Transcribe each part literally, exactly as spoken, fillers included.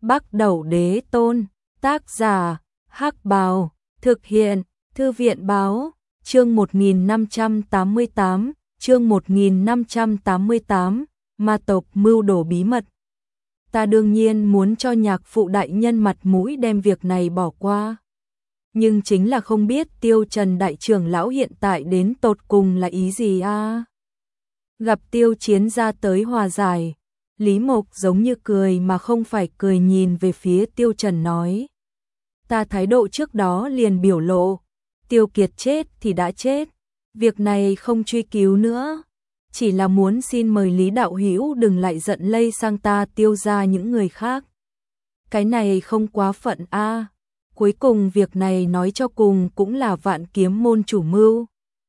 Bắc Đẩu Đế Tôn, tác giả, Hắc Bào, thực hiện, Thư viện Báo, chương một nghìn năm trăm tám mươi tám, chương một nghìn năm trăm tám mươi tám, ma tộc mưu đồ bí mật. Ta đương nhiên muốn cho nhạc phụ đại nhân mặt mũi đem việc này bỏ qua. Nhưng chính là không biết Tiêu Trần đại trưởng lão hiện tại đến tột cùng là ý gì a? À? Gặp Tiêu Chiến ra tới hòa giải, Lý Mộc giống như cười mà không phải cười nhìn về phía Tiêu Trần nói. Ta thái độ trước đó liền biểu lộ, Tiêu Kiệt chết thì đã chết, việc này không truy cứu nữa, chỉ là muốn xin mời Lý đạo hữu đừng lại giận lây sang ta Tiêu ra những người khác. Cái này không quá phận a. À. Cuối cùng việc này nói cho cùng cũng là Vạn Kiếm môn chủ mưu.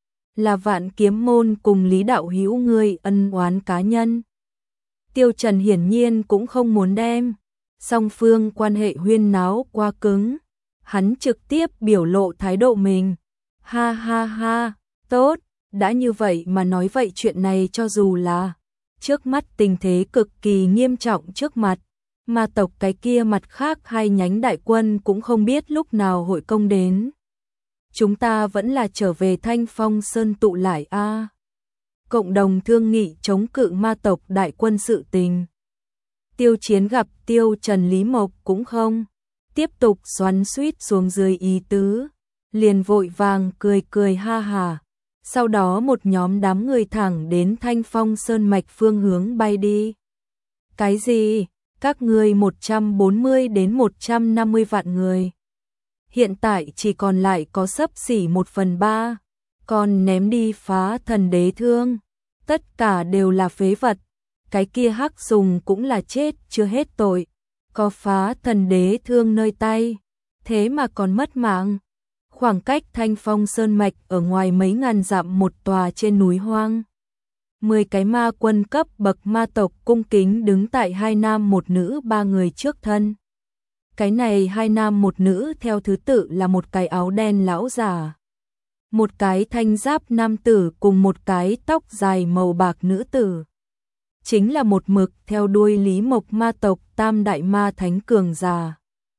Là Vạn Kiếm môn cùng Lý đạo hữu ngươi ân oán cá nhân. Tiêu Trần hiển nhiên cũng không muốn đem song phương quan hệ huyên náo quá cứng. Hắn trực tiếp biểu lộ thái độ mình. Ha ha ha, tốt, đã như vậy mà nói vậy chuyện này cho dù là trước mắt tình thế cực kỳ nghiêm trọng trước mặt, ma tộc cái kia mặt khác hai nhánh đại quân cũng không biết lúc nào hội công đến. Chúng ta vẫn là trở về Thanh Phong Sơn tụ lại a. À. Cộng đồng thương nghị chống cự ma tộc đại quân sự tình. Tiêu Chiến gặp Tiêu Trần Lý Mộc cũng không tiếp tục xoắn xuýt xuống dưới ý tứ, liền vội vàng cười cười ha hà. Sau đó một nhóm đám người thẳng đến Thanh Phong Sơn mạch phương hướng bay đi. Cái gì? Các ngươi một trăm bốn mươi đến một trăm năm mươi vạn người. Hiện tại chỉ còn lại có xấp xỉ một phần ba, còn ném đi phá thần đế thương. Tất cả đều là phế vật, cái kia Hắc Sùng cũng là chết chưa hết tội. Có phá thần đế thương nơi tay, thế mà còn mất mạng. Khoảng cách Thanh Phong Sơn mạch ở ngoài mấy ngàn dặm một tòa trên núi hoang. Mười cái ma quân cấp bậc ma tộc cung kính đứng tại hai nam một nữ ba người trước thân. Cái này hai nam một nữ theo thứ tự là một cái áo đen lão già, một cái thanh giáp nam tử cùng một cái tóc dài màu bạc nữ tử. Chính là một mực theo đuôi Lý Mộc ma tộc tam đại ma thánh cường già.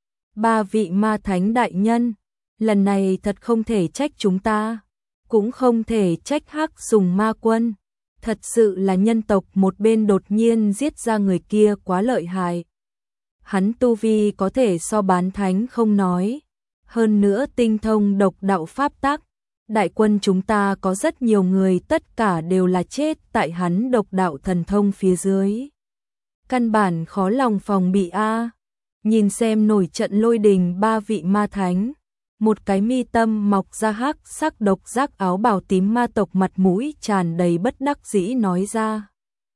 Ba vị ma thánh đại nhân, lần này thật không thể trách chúng ta, cũng không thể trách Hắc Sùng ma quân. Thật sự là nhân tộc một bên đột nhiên giết ra người kia quá lợi hại. Hắn tu vi có thể so bán thánh không nói, hơn nữa tinh thông độc đạo pháp tắc. Đại quân chúng ta có rất nhiều người tất cả đều là chết tại hắn độc đạo thần thông phía dưới. Căn bản khó lòng phòng bị a. Nhìn xem nổi trận lôi đình ba vị ma thánh, một cái mi tâm mọc ra hắc sắc độc giác áo bào tím ma tộc mặt mũi tràn đầy bất đắc dĩ nói ra.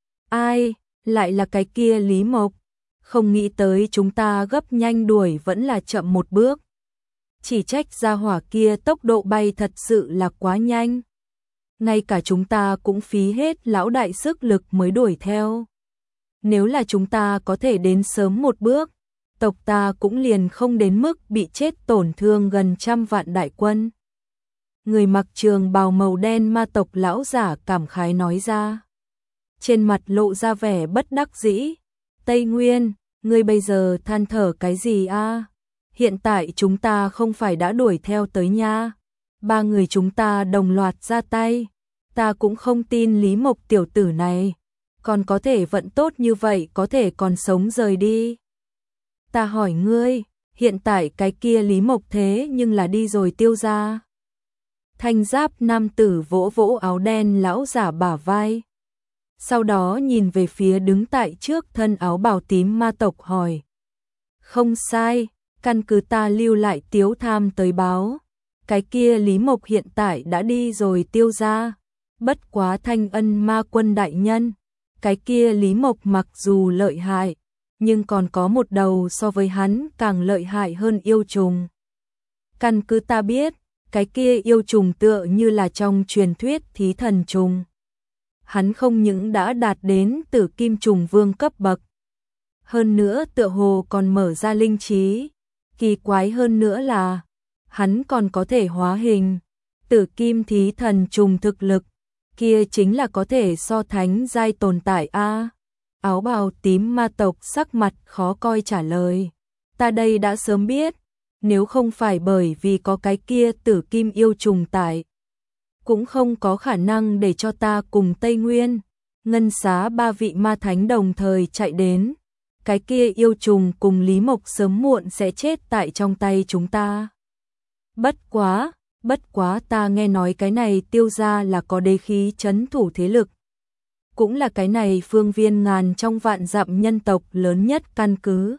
Ai, lại là cái kia Lý Mộc, không nghĩ tới chúng ta gấp nhanh đuổi vẫn là chậm một bước. Chỉ trách gia hỏa kia tốc độ bay thật sự là quá nhanh. Ngay cả chúng ta cũng phí hết lão đại sức lực mới đuổi theo. Nếu là chúng ta có thể đến sớm một bước, tộc ta cũng liền không đến mức bị chết tổn thương gần trăm vạn đại quân. Người mặc trường bào màu đen ma tộc lão giả cảm khái nói ra. Trên mặt lộ ra vẻ bất đắc dĩ. Tây Nguyên, ngươi bây giờ than thở cái gì a? À? Hiện tại chúng ta không phải đã đuổi theo tới nha. Ba người chúng ta đồng loạt ra tay. Ta cũng không tin Lý Mộc tiểu tử này còn có thể vận tốt như vậy, có thể còn sống rời đi. Ta hỏi ngươi, hiện tại cái kia Lý Mộc thế nhưng là đi rồi Tiêu ra. Thanh giáp nam tử vỗ vỗ áo đen lão giả bả vai. Sau đó nhìn về phía đứng tại trước thân áo bào tím ma tộc hỏi. Không sai, căn cứ ta lưu lại tiếu tham tới báo. Cái kia Lý Mộc hiện tại đã đi rồi Tiêu ra. Bất quá Thanh Ân ma quân đại nhân. Cái kia Lý Mộc mặc dù lợi hại, nhưng còn có một đầu so với hắn càng lợi hại hơn yêu trùng. Căn cứ ta biết, cái kia yêu trùng tựa như là trong truyền thuyết thí thần trùng. Hắn không những đã đạt đến tử kim trùng vương cấp bậc, hơn nữa tựa hồ còn mở ra linh trí. Kỳ quái hơn nữa là, hắn còn có thể hóa hình. Tử kim thí thần trùng thực lực, kia chính là có thể so thánh giai tồn tại a. Áo bào tím ma tộc sắc mặt khó coi trả lời. Ta đây đã sớm biết, nếu không phải bởi vì có cái kia tử kim yêu trùng tại, cũng không có khả năng để cho ta cùng Tây Nguyên, Ngân Xá ba vị ma thánh đồng thời chạy đến. Cái kia yêu trùng cùng Lý Mộc sớm muộn sẽ chết tại trong tay chúng ta. Bất quá, bất quá ta nghe nói cái này Tiêu gia là có đế khí trấn thủ thế lực. Cũng là cái này phương viên ngàn trong vạn dặm nhân tộc lớn nhất căn cứ.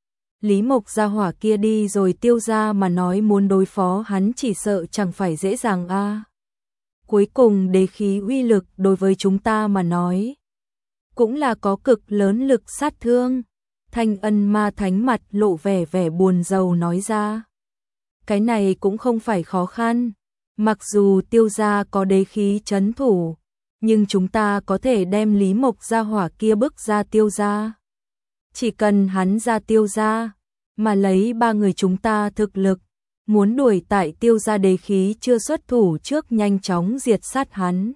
Lý Mộc gia hỏa kia đi rồi Tiêu gia mà nói muốn đối phó hắn chỉ sợ chẳng phải dễ dàng a. À. Cuối cùng đế khí uy lực đối với chúng ta mà nói, cũng là có cực lớn lực sát thương. Thanh Ân ma thánh mặt lộ vẻ vẻ buồn rầu nói ra. Cái này cũng không phải khó khăn. Mặc dù Tiêu gia có đế khí trấn thủ, nhưng chúng ta có thể đem Lý Mộc gia hỏa kia bức ra Tiêu gia. Chỉ cần hắn ra Tiêu gia, mà lấy ba người chúng ta thực lực, muốn đuổi tại Tiêu gia đế khí chưa xuất thủ trước nhanh chóng diệt sát hắn.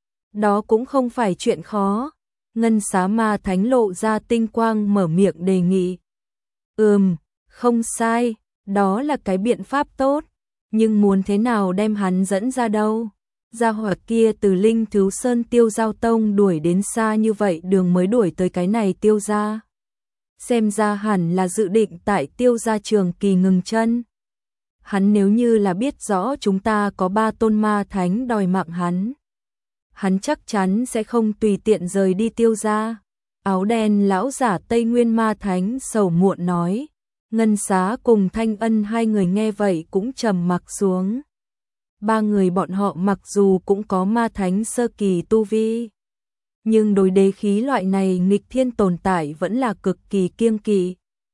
Đó cũng không phải chuyện khó. Ngân Xá ma thánh lộ ra tinh quang mở miệng đề nghị. Ừm, không sai, đó là cái biện pháp tốt, nhưng muốn thế nào đem hắn dẫn ra đâu? Gia hỏa kia từ Linh Thứu Sơn Tiêu Giao Tông đuổi đến xa như vậy đường mới đuổi tới cái này Tiêu gia. Xem ra hẳn là dự định tại Tiêu gia trường kỳ ngừng chân. Hắn nếu như là biết rõ chúng ta có ba tôn ma thánh đòi mạng hắn, hắn chắc chắn sẽ không tùy tiện rời đi Tiêu gia. Áo đen lão giả Tây Nguyên ma thánh sầu muộn nói. Ngân Xá cùng Thanh Ân hai người nghe vậy cũng trầm mặc xuống. Ba người bọn họ mặc dù cũng có ma thánh sơ kỳ tu vi, nhưng đối đế khí loại này nghịch thiên tồn tại vẫn là cực kỳ kiêng kỵ.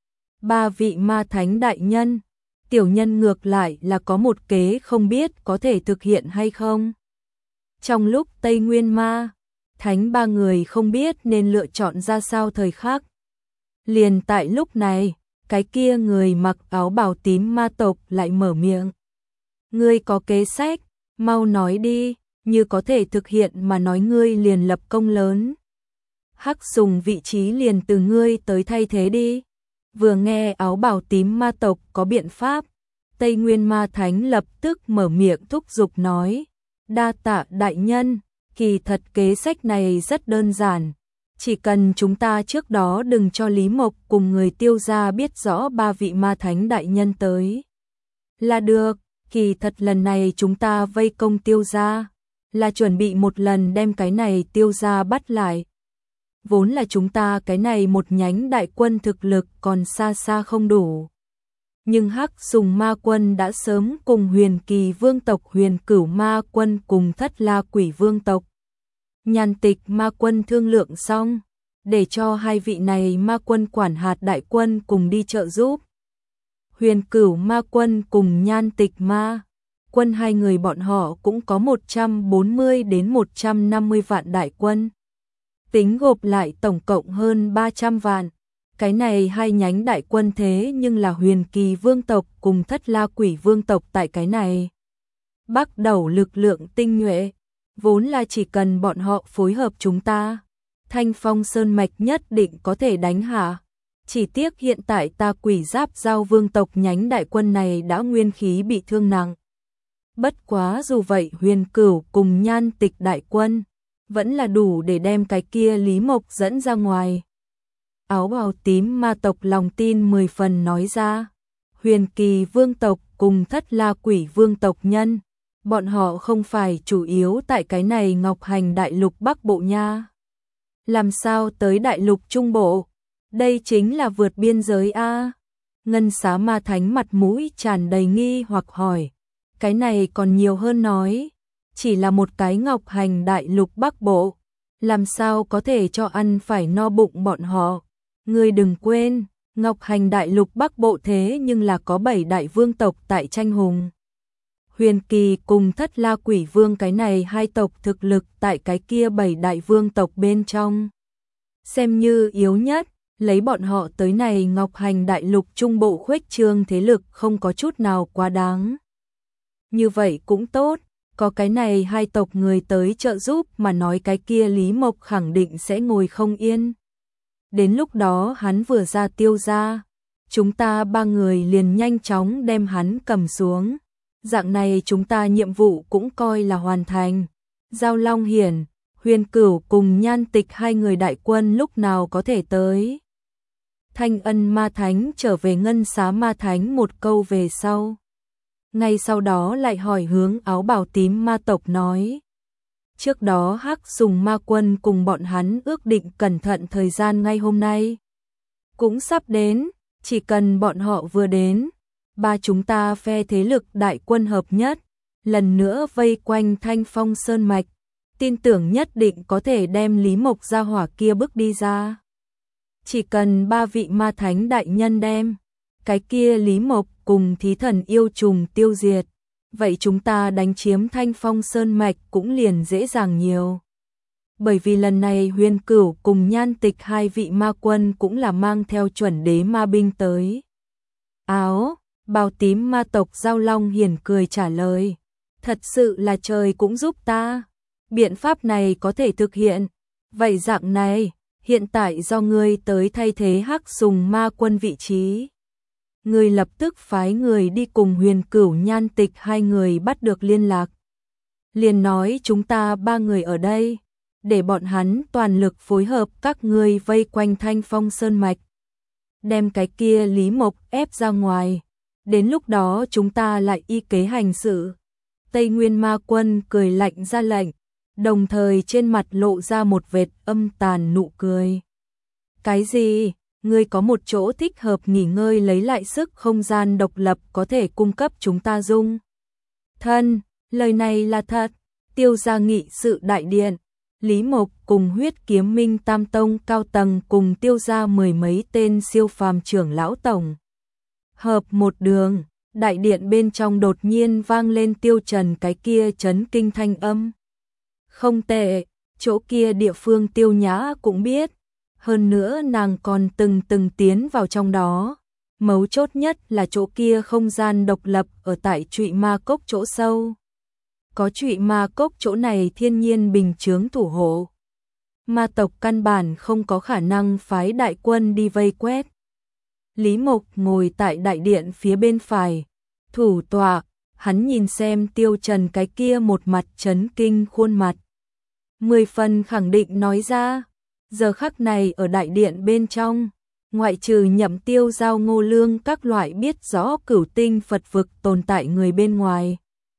Ba vị ma thánh đại nhân, tiểu nhân ngược lại là có một kế không biết có thể thực hiện hay không. Trong lúc Tây Nguyên ma thánh ba người không biết nên lựa chọn ra sao thời khắc, liền tại lúc này, cái kia người mặc áo bào tím ma tộc lại mở miệng. Ngươi có kế sách, mau nói đi, như có thể thực hiện mà nói ngươi liền lập công lớn. Hắc Sùng vị trí liền từ ngươi tới thay thế đi. Vừa nghe áo bào tím ma tộc có biện pháp, Tây Nguyên ma thánh lập tức mở miệng thúc giục nói. Đa tạ đại nhân, kỳ thật kế sách này rất đơn giản. Chỉ cần chúng ta trước đó đừng cho Lý Mộc cùng người Tiêu gia biết rõ ba vị ma thánh đại nhân tới là được. Kỳ thật lần này chúng ta vây công Tiêu gia là chuẩn bị một lần đem cái này Tiêu gia bắt lại. Vốn là chúng ta cái này một nhánh đại quân thực lực còn xa xa không đủ. Nhưng Hắc Sùng ma quân đã sớm cùng Huyền Kỳ vương tộc Huyền Cửu ma quân cùng Thất La Quỷ vương tộc Nhàn Tịch ma quân thương lượng xong, để cho hai vị này ma quân quản hạt đại quân cùng đi trợ giúp. Huyền Cửu ma quân cùng Nhan Tịch ma quân hai người bọn họ cũng có một trăm bốn mươi đến một trăm năm mươi vạn đại quân. Tính gộp lại tổng cộng hơn ba trăm vạn. Cái này hai nhánh đại quân thế nhưng là Huyền Kỳ vương tộc cùng Thất La Quỷ vương tộc tại cái này. Bắt đầu lực lượng tinh nhuệ, vốn là chỉ cần bọn họ phối hợp chúng ta, Thanh Phong Sơn mạch nhất định có thể đánh hạ. Chỉ tiếc hiện tại ta Quỷ Giáp Giao vương tộc nhánh đại quân này đã nguyên khí bị thương nặng. Bất quá dù vậy Huyền Cửu cùng Nhan Tịch đại quân vẫn là đủ để đem cái kia Lý Mộc dẫn ra ngoài. Áo bào tím ma tộc lòng tin mười phần nói ra. Huyền Kỳ vương tộc cùng Thất La Quỷ vương tộc nhân, bọn họ không phải chủ yếu tại cái này Ngọc Hành đại lục Bắc Bộ nha. Làm sao tới đại lục Trung Bộ? Đây chính là vượt biên giới a. Ngân Xá ma thánh mặt mũi tràn đầy nghi hoặc hỏi. Cái này còn nhiều hơn nói, chỉ là một cái Ngọc Hành đại lục Bắc Bộ, làm sao có thể cho ăn phải no bụng bọn họ? Ngươi đừng quên, Ngọc Hành đại lục Bắc Bộ thế nhưng là có bảy đại vương tộc tại tranh hùng. Huyền Kỳ cùng Thất La Quỷ vương cái này hai tộc thực lực tại cái kia bảy đại vương tộc bên trong xem như yếu nhất, lấy bọn họ tới này Ngọc Hành đại lục Trung Bộ khuếch trương thế lực không có chút nào quá đáng. Như vậy cũng tốt, có cái này hai tộc người tới trợ giúp mà nói cái kia Lý Mộc khẳng định sẽ ngồi không yên. Đến lúc đó hắn vừa ra Tiêu gia, chúng ta ba người liền nhanh chóng đem hắn cầm xuống. Dạng này chúng ta nhiệm vụ cũng coi là hoàn thành. Giao Long Hiển, Huyền Cửu cùng Nhan Tịch hai người đại quân lúc nào có thể tới? Thanh Ân Ma Thánh trở về Ngân Xá Ma Thánh một câu về sau. Ngay sau đó lại hỏi hướng áo bào tím ma tộc nói. Trước đó Hắc Sùng Ma Quân cùng bọn hắn ước định cẩn thận thời gian ngay hôm nay. Cũng sắp đến, chỉ cần bọn họ vừa đến, ba chúng ta phe thế lực đại quân hợp nhất, lần nữa vây quanh Thanh Phong Sơn Mạch, tin tưởng nhất định có thể đem Lý Mộc gia hỏa kia bước đi ra. Chỉ cần ba vị ma thánh đại nhân đem cái kia Lý Mộc cùng thí thần yêu trùng tiêu diệt, vậy chúng ta đánh chiếm Thanh Phong Sơn Mạch cũng liền dễ dàng nhiều. Bởi vì lần này Huyền Cửu cùng Nhan Tịch hai vị ma quân cũng là mang theo chuẩn đế ma binh tới. Áo, bào tím ma tộc Giao Long Hiển cười trả lời. Thật sự là trời cũng giúp ta. Biện pháp này có thể thực hiện. Vậy dạng này, hiện tại do ngươi tới thay thế Hắc Sùng Ma Quân vị trí. Ngươi lập tức phái người đi cùng Huyền Cửu Nhan Tịch hai người bắt được liên lạc. Liền nói chúng ta ba người ở đây, để bọn hắn toàn lực phối hợp các ngươi vây quanh Thanh Phong Sơn Mạch. Đem cái kia Lý Mộc ép ra ngoài, đến lúc đó chúng ta lại y kế hành sự. Tây Nguyên Ma Quân cười lạnh ra lệnh, đồng thời trên mặt lộ ra một vệt âm tàn nụ cười. Cái gì? Ngươi có một chỗ thích hợp nghỉ ngơi lấy lại sức không gian độc lập có thể cung cấp chúng ta dung. Thân, lời này là thật. Tiêu gia nghị sự đại điện, Lý Mộc cùng Huyết Kiếm Minh Tam Tông cao tầng cùng tiêu gia mười mấy tên siêu phàm trưởng lão tổng. Hợp một đường, đại điện bên trong đột nhiên vang lên Tiêu Trần cái kia chấn kinh thanh âm. Không tệ, chỗ kia địa phương Tiêu Nhã cũng biết. Hơn nữa nàng còn từng từng tiến vào trong đó. Mấu chốt nhất là chỗ kia không gian độc lập ở tại Trụy Ma Cốc chỗ sâu. Có Trụy Ma Cốc chỗ này thiên nhiên bình chướng thủ hộ. Ma tộc căn bản không có khả năng phái đại quân đi vây quét. Lý Mộc ngồi tại đại điện phía bên phải, thủ tọa, hắn nhìn xem Tiêu Trần cái kia một mặt chấn kinh khuôn mặt. Mười phần khẳng định nói ra. Giờ khắc này ở đại điện bên trong, ngoại trừ Nhậm Tiêu Giao Ngô Lương các loại biết rõ cửu tinh Phật vực tồn tại người bên ngoài.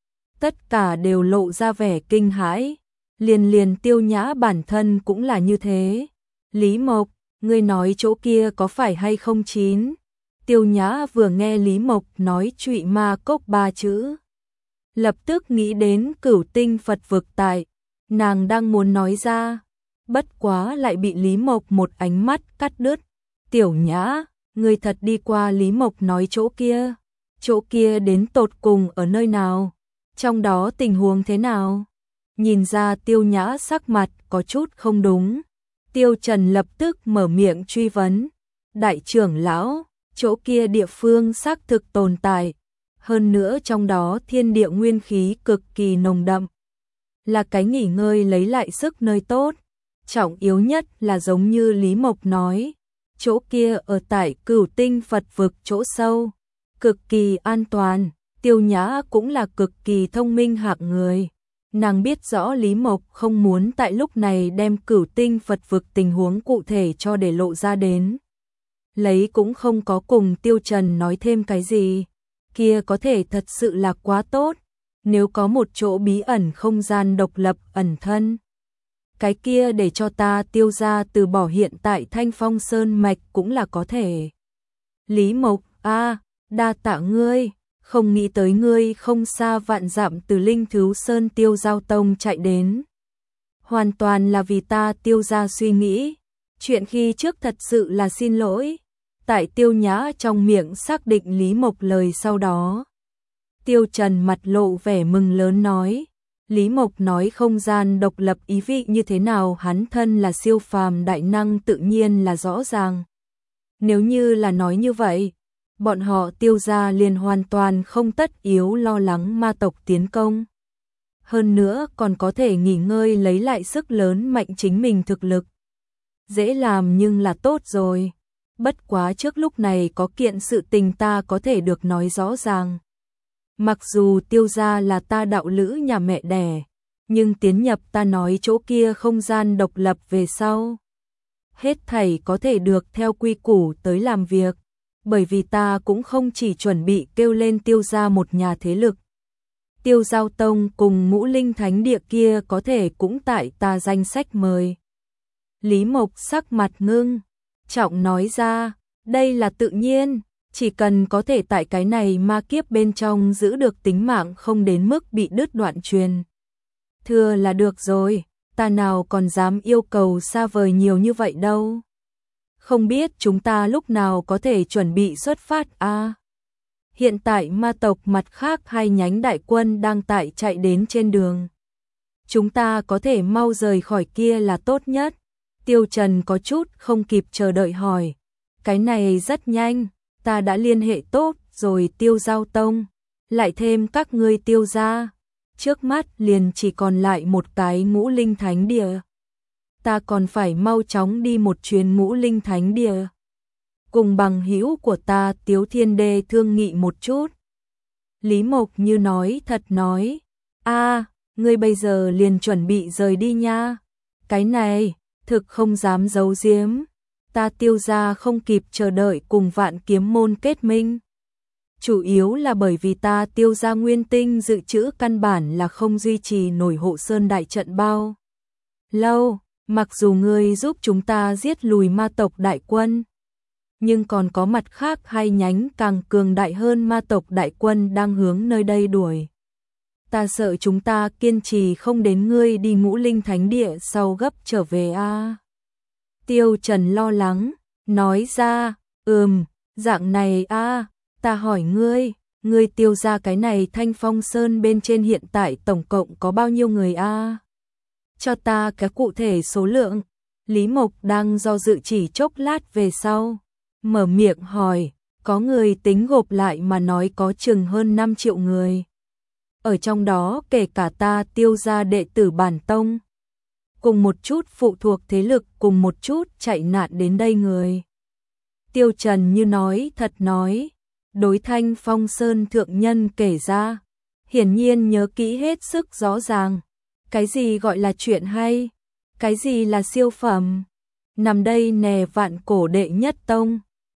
Tất cả đều lộ ra vẻ kinh hãi, liền liền Tiêu Nhã bản thân cũng là như thế. Lý Mộc, ngươi nói chỗ kia có phải hay không chín? Tiêu Nhã vừa nghe Lý Mộc nói Trụy Ma Cốc ba chữ, lập tức nghĩ đến cửu tinh Phật vực tại, nàng đang muốn nói ra. Bất quá lại bị Lý Mộc một ánh mắt cắt đứt. Tiểu Nhã, ngươi thật đi qua Lý Mộc nói chỗ kia. Chỗ kia đến tột cùng ở nơi nào? Trong đó tình huống thế nào? Nhìn ra Tiêu Nhã sắc mặt có chút không đúng. Tiêu Trần lập tức mở miệng truy vấn. Đại trưởng lão, chỗ kia địa phương xác thực tồn tại. Hơn nữa trong đó thiên địa nguyên khí cực kỳ nồng đậm. Là cái nghỉ ngơi lấy lại sức nơi tốt. Trọng yếu nhất là giống như Lý Mộc nói, chỗ kia ở tại cửu tinh Phật vực chỗ sâu, cực kỳ an toàn. Tiêu Nhã cũng là cực kỳ thông minh hạng người. Nàng biết rõ Lý Mộc không muốn tại lúc này đem cửu tinh Phật vực tình huống cụ thể cho để lộ ra đến. Lấy cũng không có cùng Tiêu Trần nói thêm cái gì. Kia có thể thật sự là quá tốt. Nếu có một chỗ bí ẩn không gian độc lập ẩn thân. Cái kia để cho ta Tiêu gia từ bỏ hiện tại Thanh Phong Sơn Mạch cũng là có thể. Lý Mộc, a, đa tạ ngươi, không nghĩ tới ngươi không xa vạn dặm từ Linh Thứu Sơn Tiêu Giao Tông chạy đến. Hoàn toàn là vì ta Tiêu gia suy nghĩ, chuyện khi trước thật sự là xin lỗi. Tại Tiêu Nhã trong miệng xác định Lý Mộc lời sau đó. Tiêu Trần mặt lộ vẻ mừng lớn nói. Lý Mộc nói không gian độc lập ý vị như thế nào, hắn thân là siêu phàm đại năng tự nhiên là rõ ràng. Nếu như là nói như vậy, bọn họ Tiêu gia liền hoàn toàn không tất yếu lo lắng ma tộc tiến công. Hơn nữa còn có thể nghỉ ngơi lấy lại sức lớn mạnh chính mình thực lực. dễ làm nhưng là tốt rồi. Bất quá trước lúc này có kiện sự tình ta có thể được nói rõ ràng. Mặc dù Tiêu gia là ta đạo lữ nhà mẹ đẻ, nhưng tiến nhập ta nói chỗ kia không gian độc lập về sau. Hết thảy có thể được theo quy củ tới làm việc, bởi vì ta cũng không chỉ chuẩn bị kêu lên Tiêu gia một nhà thế lực. Tiêu Giao Tông cùng Ngũ Linh Thánh Địa kia có thể cũng tại ta danh sách mời. Lý Mộc sắc mặt ngưng, trọng nói ra, đây là tự nhiên, chỉ cần có thể tại cái này ma kiếp bên trong giữ được tính mạng không đến mức bị đứt đoạn truyền thừa là được rồi, ta nào còn dám yêu cầu xa vời nhiều như vậy đâu. Không biết chúng ta lúc nào có thể chuẩn bị xuất phát a? À? Hiện tại ma tộc mặt khác hai nhánh đại quân đang tại chạy đến trên đường. Chúng ta có thể mau rời khỏi kia là tốt nhất. Tiêu Trần có chút không kịp chờ đợi hỏi. Cái này rất nhanh, ta đã liên hệ tốt rồi Tiêu Giao Tông, lại thêm các ngươi Tiêu gia. Trước mắt liền chỉ còn lại một cái Ngũ Linh Thánh Địa. Ta còn phải mau chóng đi một chuyến Ngũ Linh Thánh Địa. Cùng bằng hữu của ta Tiếu Thiên Đê thương nghị một chút. Lý Mộc như nói thật nói. A, ngươi bây giờ liền chuẩn bị rời đi nha. Cái này, thực không dám giấu giếm. Ta Tiêu gia không kịp chờ đợi cùng Vạn Kiếm môn kết minh. Chủ yếu là bởi vì ta Tiêu gia nguyên tinh dự trữ căn bản là không duy trì nổi hộ sơn đại trận bao lâu, mặc dù ngươi giúp chúng ta giết lùi ma tộc đại quân, nhưng còn có mặt khác hai nhánh càng cường đại hơn ma tộc đại quân đang hướng nơi đây đuổi. Ta sợ chúng ta kiên trì không đến ngươi đi Ngũ Linh Thánh Địa sau gấp trở về a. À. Tiêu Trần lo lắng, nói ra, ừm, dạng này a. À. Ta hỏi ngươi, ngươi Tiêu gia cái này Thanh Phong Sơn bên trên hiện tại tổng cộng có bao nhiêu người a? Cho ta cái cụ thể số lượng. Lý Mộc đang do dự chỉ chốc lát về sau, mở miệng hỏi, có người tính gộp lại mà nói có chừng hơn năm triệu người. Ở trong đó kể cả ta Tiêu gia đệ tử bản tông, cùng một chút phụ thuộc thế lực cùng một chút chạy nạn đến đây người. Tiêu Trần như nói thật nói. Đối Thanh Phong Sơn thượng nhân kể ra, hiển nhiên nhớ kỹ hết sức rõ ràng. Cái gì gọi là chuyện hay? Cái gì là siêu phẩm? Nằm đây nè Vạn Cổ đệ nhất tông,